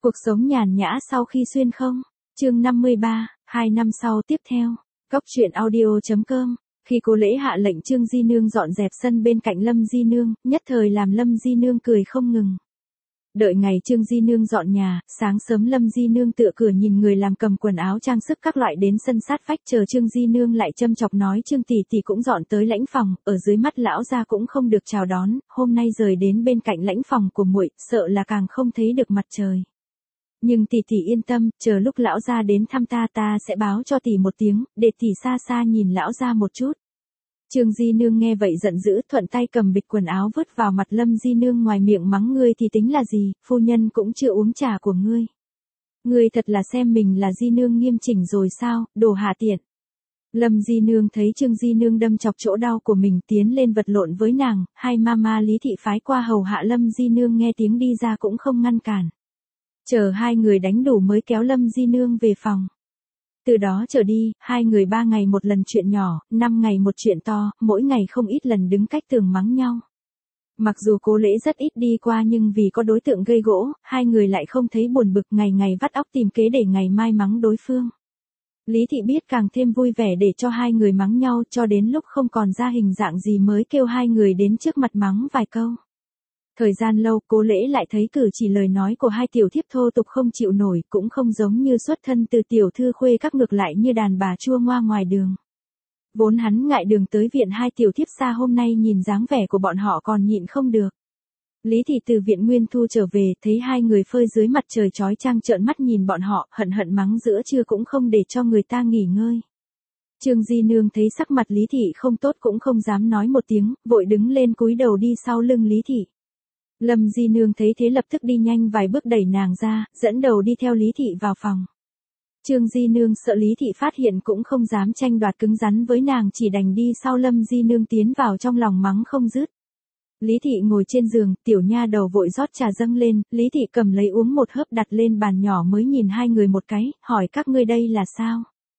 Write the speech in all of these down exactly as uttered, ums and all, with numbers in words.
Cuộc sống nhàn nhã sau khi xuyên không? Chương năm mươi ba, hai năm sau tiếp theo. Cóc truyện audio.com. Khi cô Lễ hạ lệnh Trương Di Nương dọn dẹp sân bên cạnh Lâm Di Nương, nhất thời làm Lâm Di Nương cười không ngừng. Đợi ngày Trương Di Nương dọn nhà, sáng sớm Lâm Di Nương tựa cửa nhìn người làm cầm quần áo trang sức các loại đến sân sát vách chờ Trương Di Nương lại châm chọc nói Trương tỷ tỷ cũng dọn tới lãnh phòng, ở dưới mắt lão gia cũng không được chào đón, hôm nay rời đến bên cạnh lãnh phòng của muội, sợ là càng không thấy được mặt trời. Nhưng tỷ tỷ yên tâm, chờ lúc lão gia đến thăm ta ta sẽ báo cho tỷ một tiếng, để tỷ xa xa nhìn lão gia một chút. Trương Di Nương nghe vậy giận dữ, thuận tay cầm bịch quần áo vứt vào mặt Lâm Di Nương, ngoài miệng mắng ngươi thì tính là gì, phu nhân cũng chưa uống trà của ngươi. Ngươi thật là xem mình là Di Nương nghiêm chỉnh rồi sao, đồ hạ tiện. Lâm Di Nương thấy Trương Di Nương đâm chọc chỗ đau của mình tiến lên vật lộn với nàng, hai mama Lý Thị phái qua hầu hạ Lâm Di Nương nghe tiếng đi ra cũng không ngăn cản. Chờ hai người đánh đủ mới kéo Lâm Di Nương về phòng. Từ đó trở đi, hai người ba ngày một lần chuyện nhỏ, năm ngày một chuyện to, mỗi ngày không ít lần đứng cách tường mắng nhau. Mặc dù Cố Lễ rất ít đi qua nhưng vì có đối tượng gây gỗ, hai người lại không thấy buồn bực, ngày ngày vắt óc tìm kế để ngày mai mắng đối phương. Lý Thị biết càng thêm vui vẻ để cho hai người mắng nhau, cho đến lúc không còn ra hình dạng gì mới kêu hai người đến trước mặt mắng vài câu. Thời gian lâu, Cố Lễ lại thấy cử chỉ lời nói của hai tiểu thiếp thô tục không chịu nổi, cũng không giống như xuất thân từ tiểu thư khuê các, ngược lại như đàn bà chua ngoa ngoài đường. Vốn hắn ngại đường tới viện hai tiểu thiếp xa, hôm nay nhìn dáng vẻ của bọn họ còn nhịn không được. Lý Thị từ viện Nguyên Thu trở về, thấy hai người phơi dưới mặt trời chói chang trợn mắt nhìn bọn họ, hận hận mắng giữa trưa cũng không để cho người ta nghỉ ngơi. Trương Di Nương thấy sắc mặt Lý Thị không tốt cũng không dám nói một tiếng, vội đứng lên cúi đầu đi sau lưng Lý Thị. Lâm Di Nương thấy thế lập tức đi nhanh vài bước đẩy nàng ra, dẫn đầu đi theo Lý Thị vào phòng. Trương Di Nương sợ Lý Thị phát hiện cũng không dám tranh đoạt cứng rắn với nàng, chỉ đành đi sau Lâm Di Nương tiến vào trong lòng mắng không dứt. Lý Thị ngồi trên giường, tiểu nha đầu vội rót trà dâng lên, Lý Thị cầm lấy uống một hớp đặt lên bàn nhỏ mới nhìn hai người một cái, hỏi các ngươi đây là sao?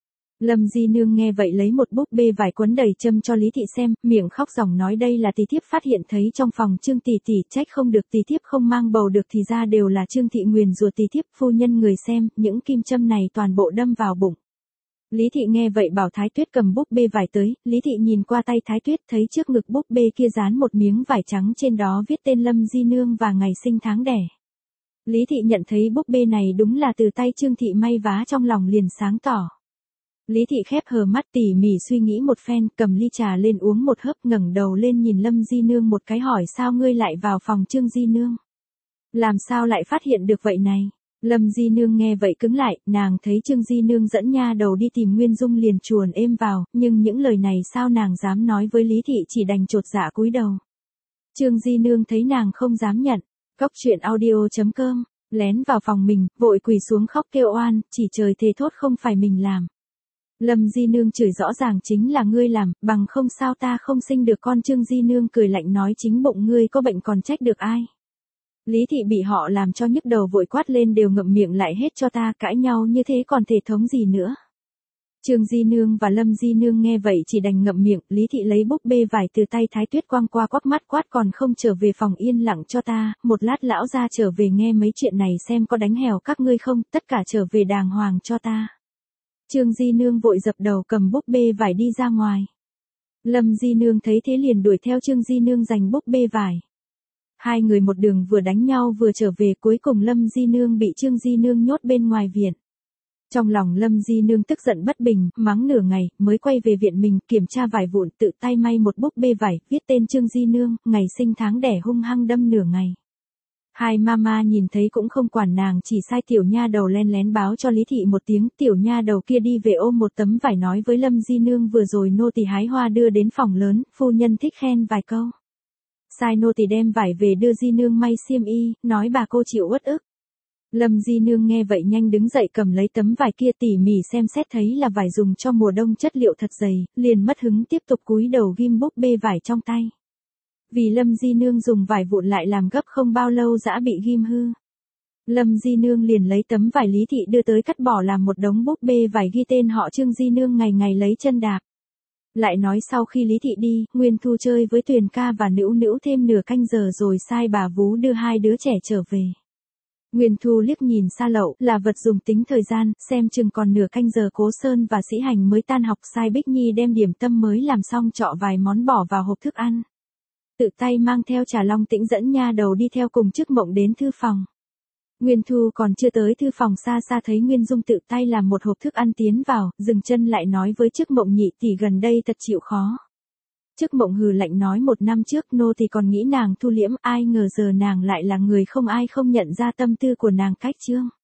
Lâm Di Nương nghe vậy lấy một búp bê vải quấn đầy châm cho Lý Thị xem, miệng khóc ròng nói đây là tỷ thiếp phát hiện thấy trong phòng Trương tỷ tỷ, trách không được tỷ thiếp không mang bầu được, thì ra đều là Trương thị nguyền rủa tỷ thiếp, phu nhân người xem, những kim châm này toàn bộ đâm vào bụng. Lý Thị nghe vậy bảo Thái Tuyết cầm búp bê vải tới, Lý Thị nhìn qua tay Thái Tuyết thấy trước ngực búp bê kia dán một miếng vải trắng, trên đó viết tên Lâm Di Nương và ngày sinh tháng đẻ. Lý Thị nhận thấy búp bê này đúng là từ tay Trương thị may vá, trong lòng liền sáng tỏ. Lý Thị khép hờ mắt tỉ mỉ suy nghĩ một phen, cầm ly trà lên uống một hớp, ngẩng đầu lên nhìn Lâm Di Nương một cái hỏi sao ngươi lại vào phòng Trương Di Nương? Làm sao lại phát hiện được vậy này? Lâm Di Nương nghe vậy cứng lại, nàng thấy Trương Di Nương dẫn nha đầu đi tìm Nguyên Dung liền chuồn êm vào, nhưng những lời này sao nàng dám nói với Lý Thị, chỉ đành chột dạ cúi đầu. Trương Di Nương thấy nàng không dám nhận, cóc truyện audio.com, lén vào phòng mình, vội quỳ xuống khóc kêu oan, chỉ trời thề thốt không phải mình làm. Lâm Di Nương chửi rõ ràng chính là ngươi làm, bằng không sao ta không sinh được con. Trương Di Nương cười lạnh nói chính bụng ngươi có bệnh còn trách được ai. Lý Thị bị họ làm cho nhức đầu vội quát lên đều ngậm miệng lại hết cho ta, cãi nhau như thế còn thể thống gì nữa. Trương Di Nương và Lâm Di Nương nghe vậy chỉ đành ngậm miệng, Lý Thị lấy búp bê vải từ tay Thái Tuyết quăng qua quắc mắt quát còn không trở về phòng yên lặng cho ta, một lát lão ra trở về nghe mấy chuyện này xem có đánh hèo các ngươi không, tất cả trở về đàng hoàng cho ta. Trương Di Nương vội dập đầu cầm búp bê vải đi ra ngoài. Lâm Di Nương thấy thế liền đuổi theo Trương Di Nương giành búp bê vải. Hai người một đường vừa đánh nhau vừa trở về, cuối cùng Lâm Di Nương bị Trương Di Nương nhốt bên ngoài viện. Trong lòng Lâm Di Nương tức giận bất bình, mắng nửa ngày, mới quay về viện mình, kiểm tra vải vụn, tự tay may một búp bê vải, viết tên Trương Di Nương, ngày sinh tháng đẻ hung hăng đâm nửa ngày. Hai mama nhìn thấy cũng không quản nàng, chỉ sai tiểu nha đầu len lén báo cho Lý Thị một tiếng, tiểu nha đầu kia đi về ôm một tấm vải nói với Lâm Di Nương vừa rồi nô tỳ hái hoa đưa đến phòng lớn, phu nhân thích khen vài câu. Sai nô tỳ đem vải về đưa Di Nương may xiêm y, nói bà cô chịu uất ức. Lâm Di Nương nghe vậy nhanh đứng dậy cầm lấy tấm vải kia tỉ mỉ xem xét thấy là vải dùng cho mùa đông chất liệu thật dày, liền mất hứng tiếp tục cúi đầu ghim búp bê vải trong tay. Vì Lâm Di Nương dùng vải vụn lại làm gấp không bao lâu dã bị ghim hư. Lâm Di Nương liền lấy tấm vải Lý Thị đưa tới cắt bỏ làm một đống búp bê vải ghi tên họ Trương. Di Nương ngày ngày lấy chân đạp. Lại nói sau khi Lý Thị đi, Nguyên Thu chơi với Tuyền ca và Nữu Nữu thêm nửa canh giờ rồi sai bà vú đưa hai đứa trẻ trở về. Nguyên Thu liếc nhìn xa lậu, là vật dùng tính thời gian, xem chừng còn nửa canh giờ Cố Sơn và Sĩ Hành mới tan học, sai Bích Nhi đem điểm tâm mới làm xong chọ vài món bỏ vào hộp thức ăn. Tự tay mang theo trà long tĩnh dẫn nha đầu đi theo cùng Chức Mộng đến thư phòng. Nguyên Thu còn chưa tới thư phòng, xa xa thấy Nguyên Dung tự tay làm một hộp thức ăn tiến vào, dừng chân lại nói với Chức Mộng nhị tỷ gần đây thật chịu khó. Chức Mộng hừ lạnh nói một năm trước nô thì còn nghĩ nàng thu liễm, ai ngờ giờ nàng lại là người không ai không nhận ra tâm tư của nàng cách trương.